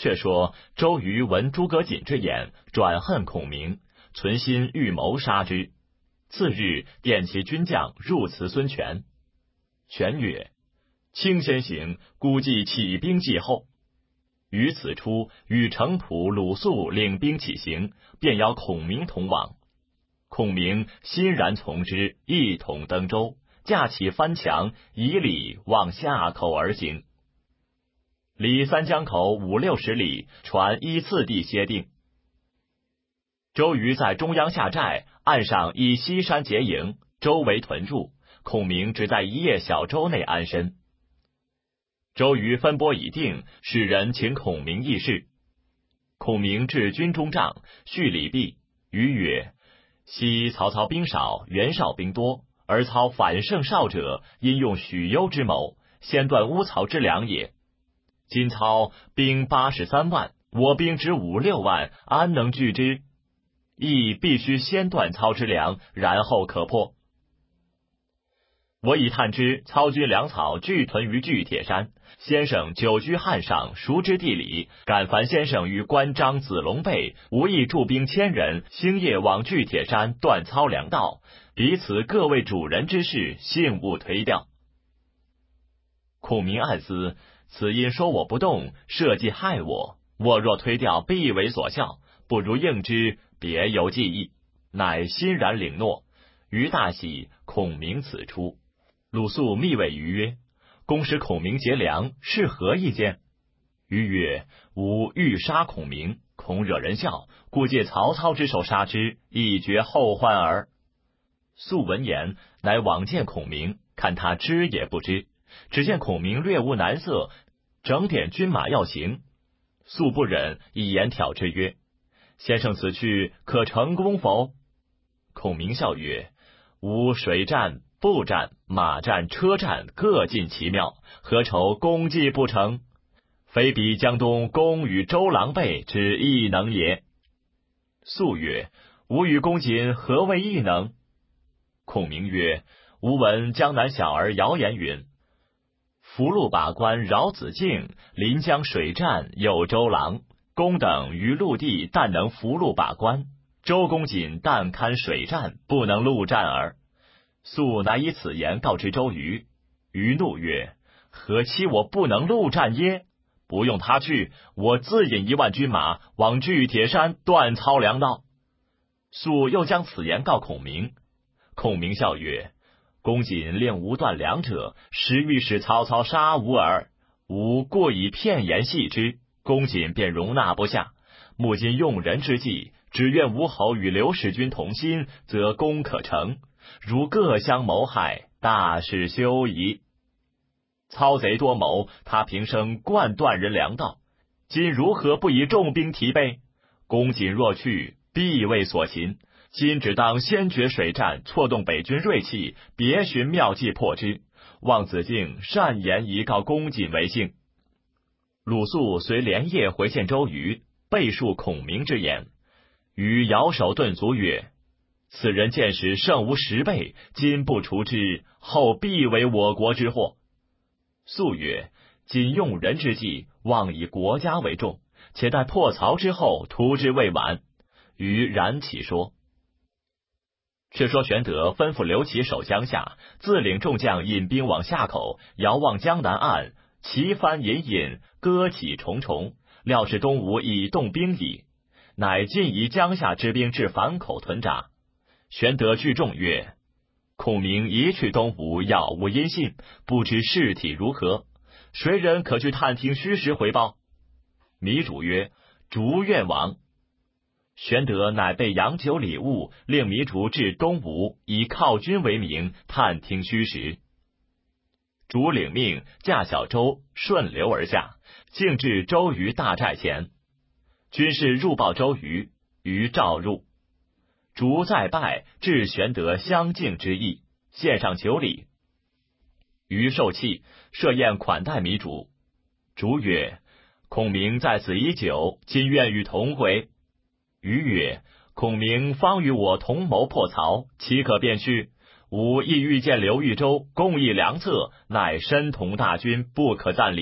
却说周瑜闻诸葛瑾之言，转恨孔明，存心预谋杀之。次日，点其军将入辞孙权。权曰：卿先行，估计起兵继后。于此初，与程普、鲁肃领兵起行，便邀孔明同往。孔明欣然从之，一同登舟，架起帆墙，以里往下口而行。离三江口50-60里，船依次第歇定。周瑜在中央下寨，岸上以西山结营，周围屯驻。孔明只在一叶小舟内安身。周瑜分拨已定，使人请孔明议事。孔明至军中帐，叙礼毕。瑜曰：昔曹操兵少，袁绍兵多，而操反胜绍者，因用许攸之谋，先断乌曹之粮也。今操兵83万，我兵只5-6万，安能拒之？亦必须先断操之粮，然后可破。我已探知操军粮草俱屯于巨铁山，先生久居汉上，熟知地理，敢烦先生与关张、子龙辈无意驻兵1000人，星夜往巨铁山断操粮道，彼此各为主人之事，幸勿推掉。孔明暗思，此因说我不动，设计害我，我若推掉，必为所笑，不如应之，别有计议，乃欣然领诺。瑜大喜，孔明此出。鲁肃密谓瑜曰：公使孔明劫粮，是何意见？瑜曰：吾欲杀孔明，恐惹人笑，故借曹操之手杀之，以绝后患耳。肃闻言，乃往见孔明，看他知也不知。只见孔明略无难色，整点军马要行。肃不忍，一言挑之曰：先生此去可成功否？孔明笑曰：吾水战、步战、马战、车战各尽其妙，何愁功绩不成？非比江东公与周郎辈之异能也。肃曰：吾与公瑾何为异能？孔明曰：吾闻江南小儿谣言云，福禄把关饶子敬，临江水战有周郎。公等于陆地但能福禄把关，周公瑾但堪水战，不能陆战耳。肃乃以此言告知周瑜。瑜怒曰：何期我不能陆战耶？不用他去，我自引1万军马往巨铁山断操粮道。肃又将此言告孔明。孔明笑曰：公瑾令吾断粮者，实欲使曹操杀吾耳。吾故以片言戏之，公瑾便容纳不下。目今用人之际，只愿吴侯与刘使君同心，则功可成。如各相谋害，大事休矣。操贼多谋，他平生惯断人粮道，今如何不以重兵提备？公瑾若去，必为所擒。今只当先决水战，挫动北军锐气，别寻妙计破之。望子敬善言以告公瑾为幸。鲁肃遂连夜回见周瑜，背述孔明之言。瑜摇手顿足曰：此人见识胜吾10倍，今不除之，后必为我国之祸。肃曰：今用人之际，望以国家为重，且待破曹之后，图之未晚。瑜然其说。却说玄德吩咐刘琦守江夏，自领众将引兵往夏口，遥望江南岸，旗帆隐隐，歌起重重，料是东吴已动兵矣，乃尽以江夏之兵至樊口屯扎。玄德聚众曰：孔明一去东吴，杳无音信，不知事体如何，谁人可去探听虚实回报？糜竺曰：竺愿往。玄德乃备洋酒礼物，令糜竺至东吴，以犒军为名，探听虚实。竺领命，驾小舟顺流而下，径至周瑜大寨前。军士入报周瑜，瑜召入。竺再拜，致玄德相敬之意，献上酒礼。瑜受气，设宴款待糜竺。竺曰：孔明在此已久，今愿与同回。瑜曰：孔明方与我同谋破曹，岂可便去？吾亦欲见刘豫州，共议良策，乃身同大军，不可暂离。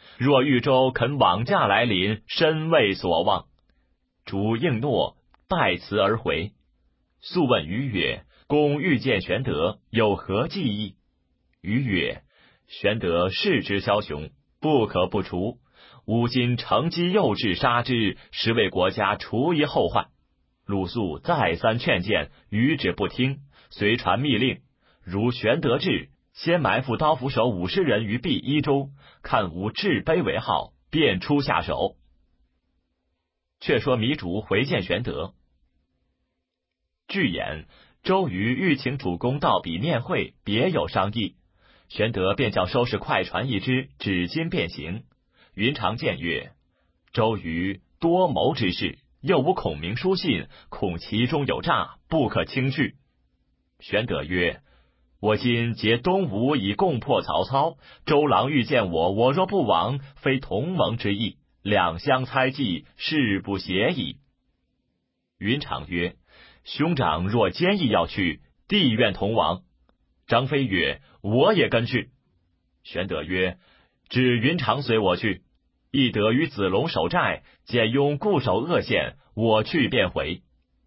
若豫州肯往驾来临，深为所望。主应诺，拜辞而回。素问于曰：公欲见玄德，有何计议？于曰：玄德势之枭雄，不可不除。吾今乘机诱之杀之，实为国家除一后患。鲁肃再三劝谏，于止不听，遂传密令：如玄德至，先埋伏刀斧手50人于毕一中，看无至卑为号，便出下手。却说糜竺回见玄德。据言周瑜欲请主公到彼面会，别有商议。玄德便叫收拾快船一只，指今便行。云长见曰：周瑜多谋之事，又无孔明书信，恐其中有诈，不可轻去。玄德曰：我今结东吴以共破曹操，周郎欲见我，我若不往，非同盟之意，两相猜忌，事不协矣。云长曰：兄长若坚意要去，弟愿同往。张飞曰：我也跟去。玄德曰：只云长随我去，亦得与子龙守寨，简雍固守鄂县，我去便回。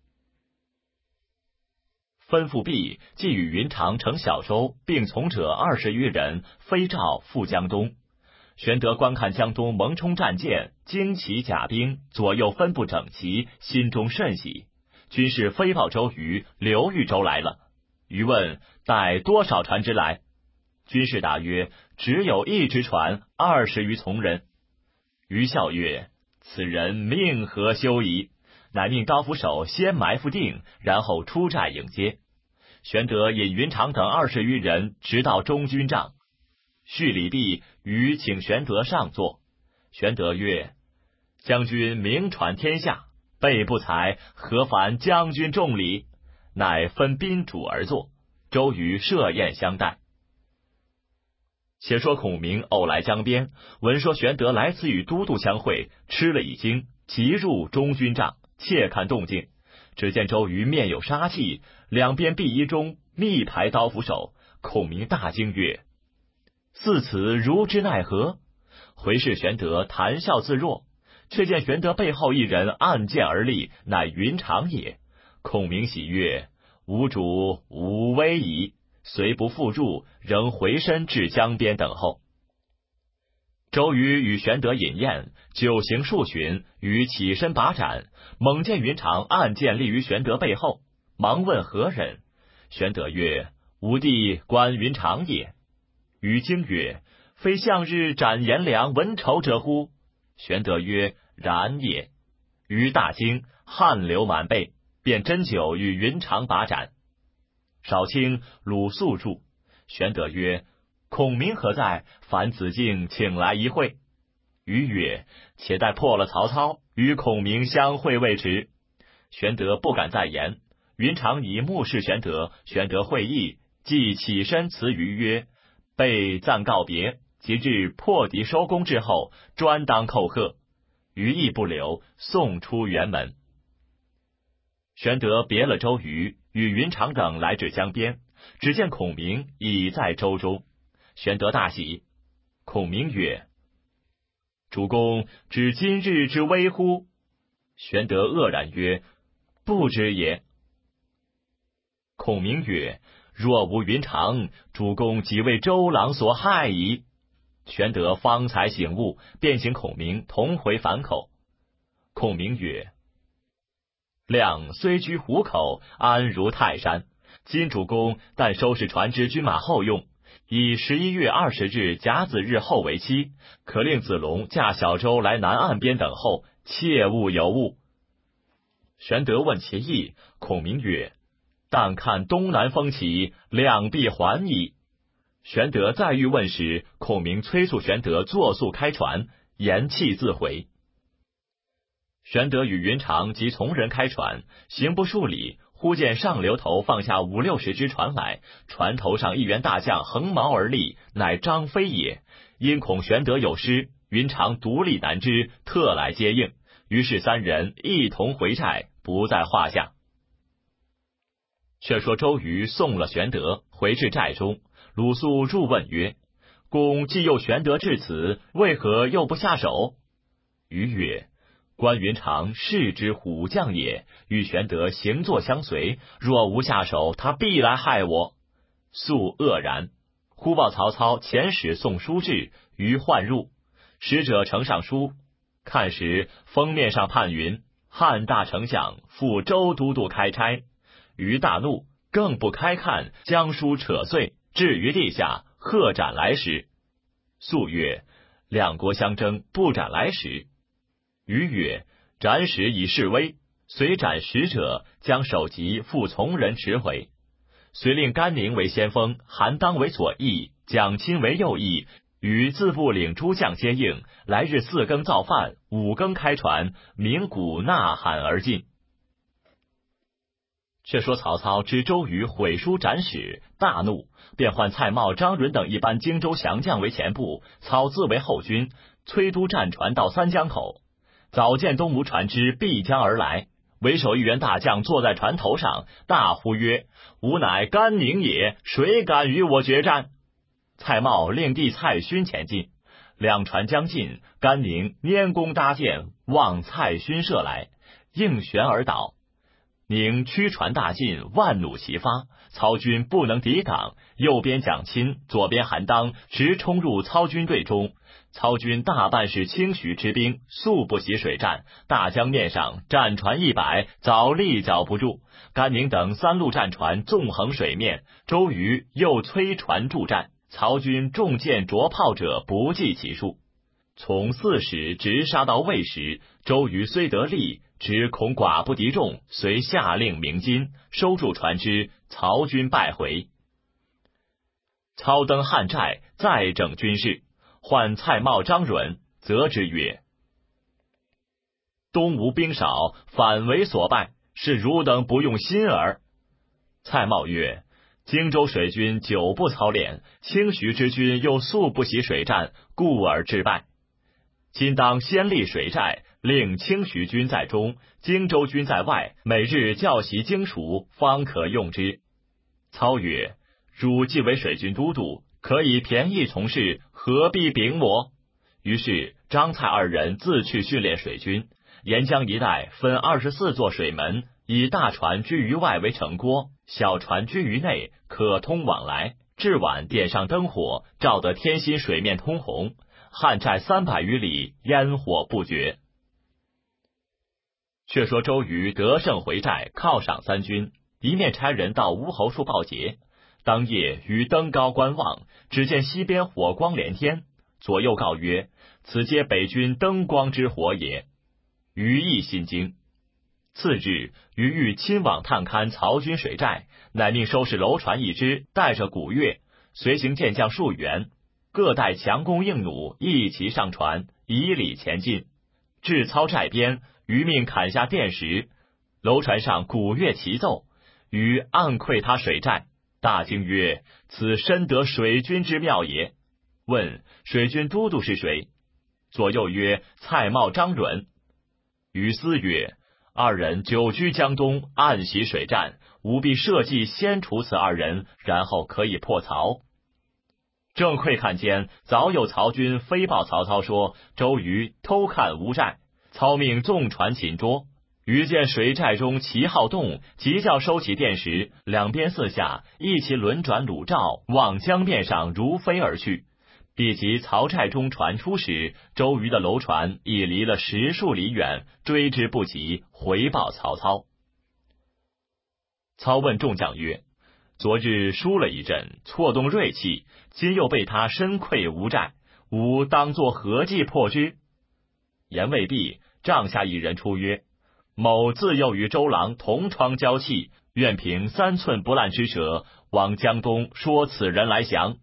吩咐毕，即与云长乘小舟，并从者20余人，飞诏赴江东。玄德观看江东蒙冲战舰，旌旗甲兵，左右分布整齐，心中甚喜。军士飞报周瑜，刘豫州来了。瑜问带多少船只来？军士答曰：只有1只船，20余从人。瑜笑曰：此人命何休矣！乃命刀斧手先埋伏定，然后出寨迎接。玄德引云长等20余人直到中军帐，叙礼毕，瑜请玄德上座。玄德曰：将军名传天下，备不才，何烦将军重礼？乃分宾主而坐，周瑜设宴相待。且说孔明偶来江边，闻说玄德来此与都督相会，吃了一惊，即入中军帐，切看动静。只见周瑜面有杀气，两边壁衣中密排刀斧手。孔明大惊曰：似此如之奈何？回视玄德，谈笑自若。却见玄德背后一人按剑而立，乃云长也。孔明喜曰：吾主无威矣。虽不复助，仍回身至江边等候。周瑜与玄德饮宴，酒行数巡，瑜起身把盏，猛见云长按剑立于玄德背后，忙问何人。玄德曰：吾弟关云长也。瑜惊曰：非向日斩颜良文丑者乎？玄德曰：然也。瑜大惊，汗流满背，便斟酒与云长把盏。少卿鲁肃入。玄德曰：孔明何在？樊子敬请来一会。瑜曰：且待破了曹操，与孔明相会未迟。玄德不敢再言。云长以目视玄德，玄德会意，即起身辞瑜曰：备暂告别，即日破敌收功之后，专当叩贺。瑜亦不留，送出辕门。玄德别了周瑜，与云长等来至江边，只见孔明已在舟中。玄德大喜。孔明曰：主公知今日之危乎？玄德愕然曰：不知也。孔明曰：若无云长，主公即为周郎所害矣。玄德方才醒悟，便请孔明同回樊口。孔明曰：亮虽居虎口，安如泰山。今主公但收拾船只军马后用，以11月20日甲子日后为期，可令子龙驾小舟来南岸边等候，切勿有误。玄德问其意，孔明曰：但看东南风起，亮必还矣。玄德再欲问时，孔明催促玄德作速开船，言讫自回。玄德与云长及从人开船，行不数里，忽见上流头放下50、60只船来，船头上一员大将横矛而立，乃张飞也。因恐玄德有失，云长独立难支，特来接应。于是3人一同回寨，不在话下。却说周瑜送了玄德，回至寨中。鲁肃入问曰： 公既又玄德至此，为何又不下手？瑜曰：关云长是之虎将也，与玄德行坐相随，若无下手，他必来害我。肃愕然，忽报曹操遣使送书至，于唤入。使者呈上书，看时封面上判云：汉大丞相赴周都督开差。于大怒，更不开看，将书扯碎，置于地下，喝斩来使。肃曰：两国相争，不斩来使。瑜曰：斩使以示威，虽斩使者，将首级复从人持回。遂令甘宁为先锋，韩当为左翼，蒋钦为右翼，与自部领诸将接应。来日4更造饭，5更开船，鸣鼓呐喊而进。却说曹操知周瑜毁书斩使，大怒，便唤蔡瑁、张允等一班荆州降将为前部，操自为后军，催督战船到三江口。早见东吴船只必将而来，为首一员大将坐在船头上，大呼曰：吾乃甘宁也，谁敢与我决战？蔡瑁令弟蔡勋前进，两船将近，甘宁拈弓搭箭，望蔡勋射来，应旋而倒。宁驱船大进，万弩齐发，曹军不能抵挡，右边蒋钦，左边韩当，直冲入操军队中。操军大半是轻徐之兵，素不习水战，大江面上战船100，早立脚不住。甘宁等3路战船纵横水面，周瑜又催船助战，曹军中箭着炮者不计其数。从4时直杀到魏时，周瑜虽得利，只恐寡不敌众，遂下令鸣金，收住船只，曹军败回。操登汉寨，再整军事，唤蔡瑁、张允，责之曰：东吴兵少，反为所败，是汝等不用心耳。蔡瑁曰：荆州水军久不操练，轻徐之军又素不习水战，故而致败。今当先立水寨，令轻徐军在中，荆州军在外，每日教习精熟，方可用之。操曰：汝既为水军都督，可以便宜从事，何必秉我？于是张蔡2人自去训练水军。沿江一带分24座水门，以大船居于外为城郭，小船居于内，可通往来。至晚点上灯火，照得天心水面通红。汉寨300余里，烟火不绝。却说周瑜得胜回寨，犒赏3军，一面差人到乌侯处报捷。当夜于登高观望，只见西边火光连天，左右告曰：此皆北军灯光之火也。瑜亦心惊。次日，瑜欲亲往探勘曹军水寨，乃命收拾楼船1只，带着鼓乐，随行健将数员，各带强弓硬弩，一齐上船，以礼前进。至操寨边，瑜命砍下垫石，楼船上鼓乐齐奏。瑜暗窥他水寨，大惊曰：此深得水军之妙也。问水军都督是谁？左右曰：蔡瑁、张允。瑜思曰：2人久居江东，暗习水战，吾必设计先除此2人，然后可以破曹。正窥看间，早有曹军飞报曹操说，周瑜偷看吴寨。操命纵船擒捉。瑜见水寨中旗号动，即叫收起垫石，两边四下一齐轮转橹罩，往江面上如飞而去。必及曹寨中船出时，周瑜的楼船已离了10数里远，追之不及，回报曹操。操问众将曰：昨日输了一阵，错动锐气，今又被他深窥吴寨，吾当作何计破之？言未毕，帐下一人出曰：某自幼与周郎同窗交契，愿凭3寸不烂之舌，往江东说此人来降。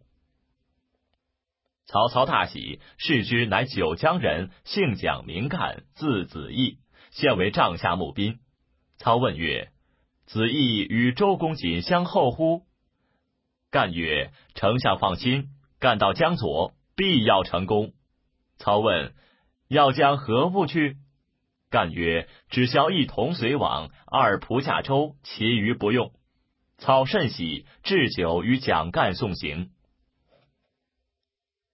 曹操大喜，视之乃九江人，姓蒋名干，字子义，现为帐下募兵。操问曰：子义与周公瑾相后乎？干曰：丞相放心，干到江左，必要成功。操问：要将何物去？干曰：只消1铜随往，2仆驾舟，其余不用。操甚喜，置酒与蒋干送行。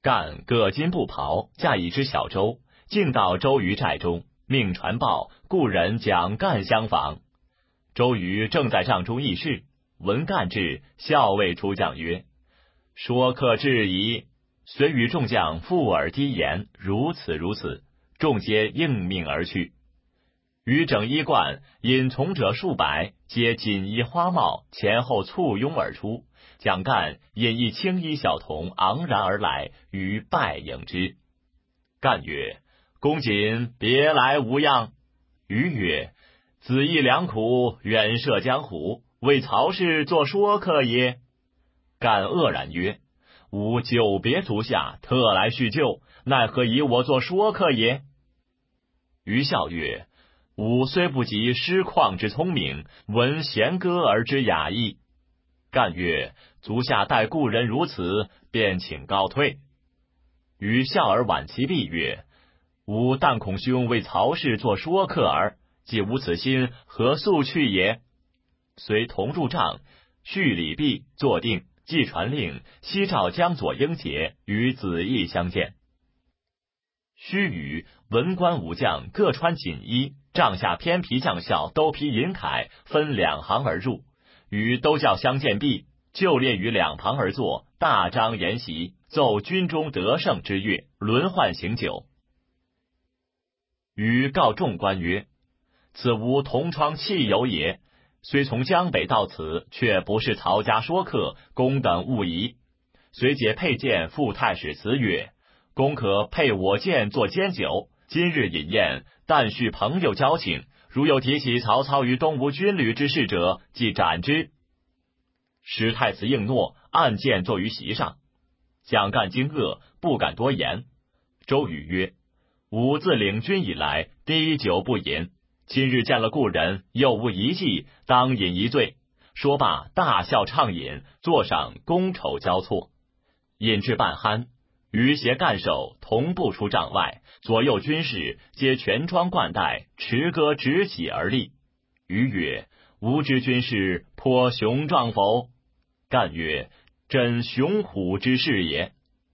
干各金布袍，驾一只小舟，径到周瑜寨中，命传报故人将干相访。周瑜正在帐中议事，闻干至，校尉出将曰：说客至矣。遂与众将附耳低言，如此如此，众皆应命而去。余整衣冠，引从者数百，皆锦衣花帽，前后簇拥而出。蒋干引一青衣小童昂然而来，于拜迎之。干曰：公瑾别来无恙。余曰：子义良苦，远涉江湖，为曹氏作说客也。干愕然曰：吾久别足下，特来叙旧，奈何以我作说客也？余笑曰：吾虽不及师旷之聪明，闻弦歌而知雅意。干曰：足下待故人如此，便请告退。余笑而挽其臂曰：吾但恐兄为曹氏作说客耳，既无此心，何速去也？遂同入帐，叙礼毕，坐定，既传令，西召江左英杰与子义相见。须臾，文官武将各穿锦衣，帐下偏皮将校都披银铠，分两行而入。与都教相见毕，就列于两旁而坐，大张筵席，奏军中得胜之乐，轮换行酒。余告众官曰：此吾同窗戚友也，虽从江北到此，却不是曹家说客，公等勿疑。遂解佩剑赴太史辞曰：公可配我剑作煎酒，今日饮宴，但叙朋友交情，如有提起曹操与东吴军旅之事者，即斩之。使太子应诺，按剑坐于席上。蒋干惊愕，不敢多言。周瑜曰：吾自领军以来，滴酒不饮，今日见了故人，又无一计，当饮一醉。说罢，大笑畅饮，座上觥筹交错。饮至半酣，余携干手同步出帐外，左右军士皆全装冠带，持戈执戟而立。余曰：吾之军士颇雄壮否？干曰：真雄虎之士也。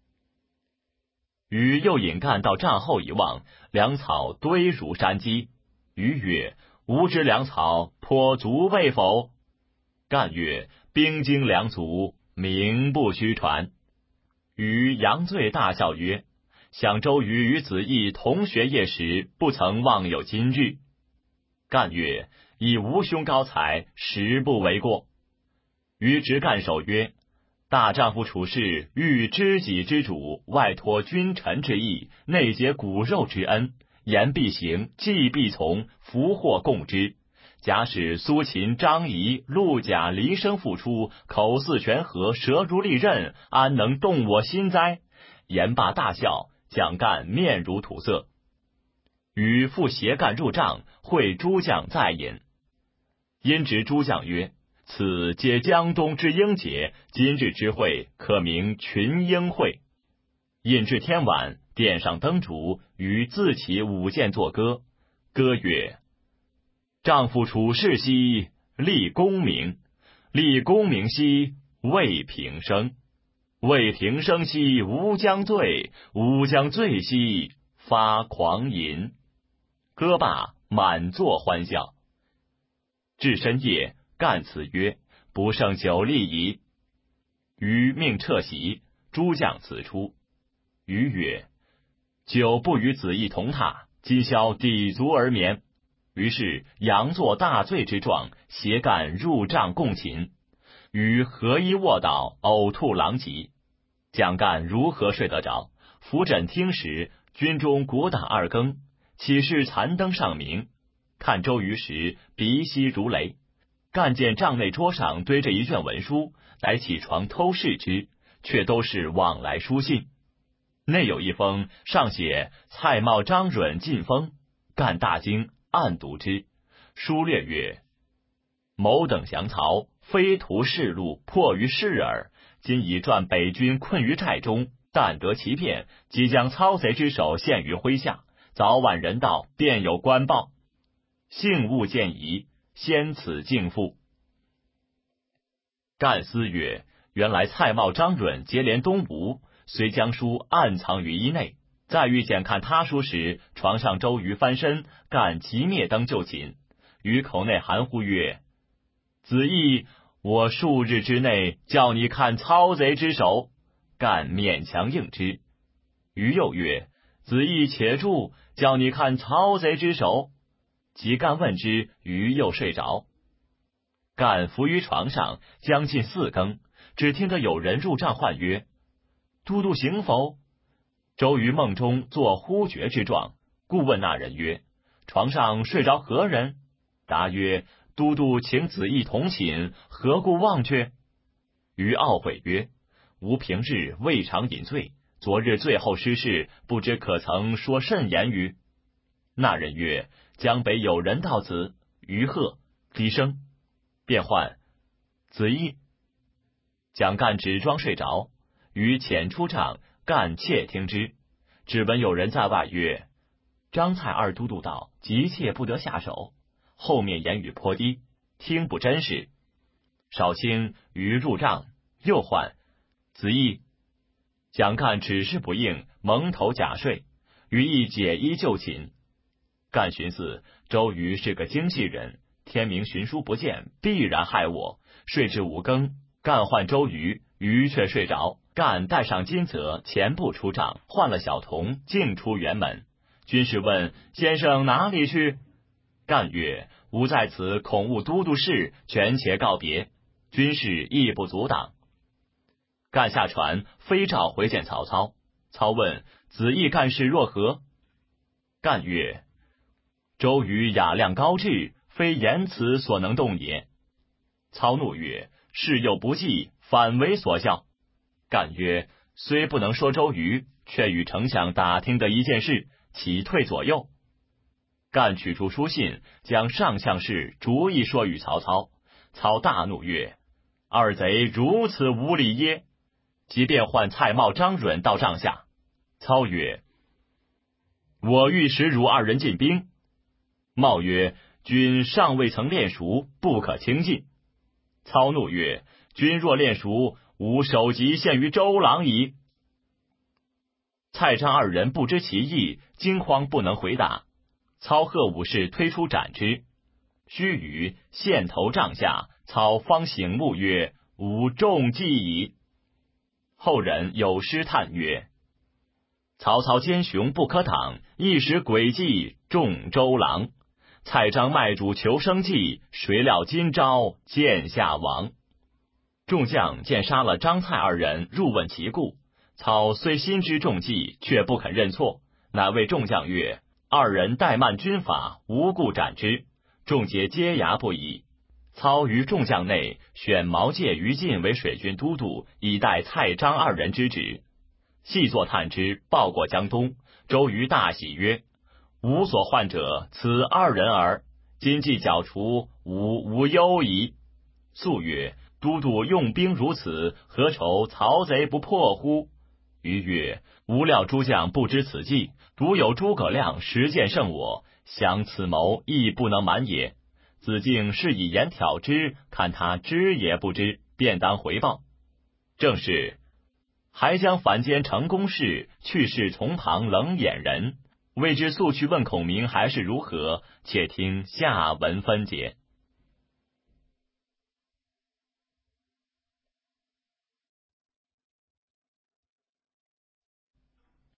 余又引干到帐后一望，粮草堆如山积。余曰：吾之粮草颇足备否？干曰：兵精粮足，名不虚传。余扬醉大笑曰：想周瑜与子义同学业时，不曾忘有今日。干曰：以吾兄高才，实不为过。余执干手曰：大丈夫处事，欲知己之主，外托君臣之义，内结骨肉之恩，言必行，计必从，福祸共之。假使苏秦、张仪、陆贾离生复出，口似泉河，舌如利刃，安能动我心哉？言罢大笑，蒋干面如土色。余复携干入帐，会诸将再饮。因执诸将曰：此皆江东之英杰，今日之会，可名群英会。饮至天晚，殿上灯烛，余自起舞剑作歌。歌曰：丈夫处世兮，立功名；立功名兮，为平生；为平生兮，吾将醉；吾将醉兮，发狂吟。歌罢，满座欢笑。至深夜，干辞曰：不胜酒力矣。余命撤席，诸将辞出。余曰：久不与子义同榻，今宵抵足而眠。于是佯作大醉之状，携干入帐共寝。余合衣卧倒，呕吐狼藉。蒋干如何睡得着？扶枕听时，军中鼓打二更，岂是残灯尚明？看周瑜时，鼻息如雷。干见帐内桌上堆着一卷文书，乃起床偷视之，却都是往来书信。内有一封，上写蔡瑁、张允进封。干大惊，暗读之。书略曰：某等降曹，非图仕禄，迫于事耳。今已传北军困于寨中，但得其变，即将操贼之首陷于麾下，早晚人到，便有官报。幸勿见疑，先此敬父。干思曰：原来蔡瑁、张允结连东吴， 遂将书暗藏于衣内。再欲检看他书时，床上周瑜翻身，干即灭灯就寝。于口内含糊曰：“子义，我数日之内叫你看操贼之手。”干勉强应之。于又曰：“子义且住，叫你看操贼之手。”即干问之，于又睡着。干伏于床上，将近4更，只听得有人入帐唤曰：“都督醒否？”周瑜梦中作呼厥之状，故问那人曰：“床上睡着何人？”答曰：“都督请子义同寝，何故忘却？”瑜懊悔曰：“吾平日未尝饮醉，昨日醉后失事，不知可曾说甚言于？”那人曰：“江北有人到此。”瑜喝低声，便唤子义。蒋干只装睡着，瑜潜出帐，干窃听之，只闻有人在外曰：“张蔡二都督到，急切不得下手。”后面言语颇低，听不真实。少卿瑜入帐，又唤子义。蒋干只是不应，蒙头假睡。瑜亦解衣就寝。干寻思周瑜是个精细人，天明寻书不见，必然害我。睡至5更，干唤周瑜，瑜却睡着。干带上金泽，前步出帐，换了小童，径出辕门。军士问：“先生哪里去？”干曰：“吾在此恐误都督事，权且告别。”军士亦不阻挡。干下船，飞诏回见曹操。操问：“子义干事若何？”干曰：“周瑜雅量高志，非言辞所能动也。”操怒曰：“事又不济，反为所笑。”干曰：“虽不能说周瑜，却与丞相打听的一件事，岂退左右？”干取出书信，将上相事逐一说与曹操。操大怒曰：“二贼如此无礼耶！”即便唤蔡瑁、张允到帐下。操曰：“我欲使汝二人进兵。”瑁曰：“君尚未曾练熟，不可轻进。”操怒曰：“君若练熟，吾首级献于周郎矣。”蔡张二人不知其意，惊慌不能回答。操贺武士推出斩之。须臾，献头帐下，操方醒目曰：“吾中计矣。”后人有诗叹曰：“曹操奸雄不可挡，一时诡计中周郎。蔡张卖主求生计，谁料今朝见下王。”众将见杀了张蔡二人，入问其故。操虽心知中计，却不肯认错，乃谓众将曰：“二人怠慢军法，无故斩之。”众皆揭牙不已。操于众将内选毛玠、于禁为水军都督，以待蔡张二人之职。细作探之，报过江东。周瑜大喜曰：“吾所患者，此二人耳。今既剿除，吾无忧矣。”素曰：“都督用兵如此，何愁曹贼不破乎？”瑜曰：“吾料诸将不知此计，独有诸葛亮实践胜我，想此谋亦不能瞒也。子敬是以言挑之，看他知也不知，便当回报。”正是还将反间成公事，去世从旁冷眼人。未知速去问孔明还是如何，且听下文分解。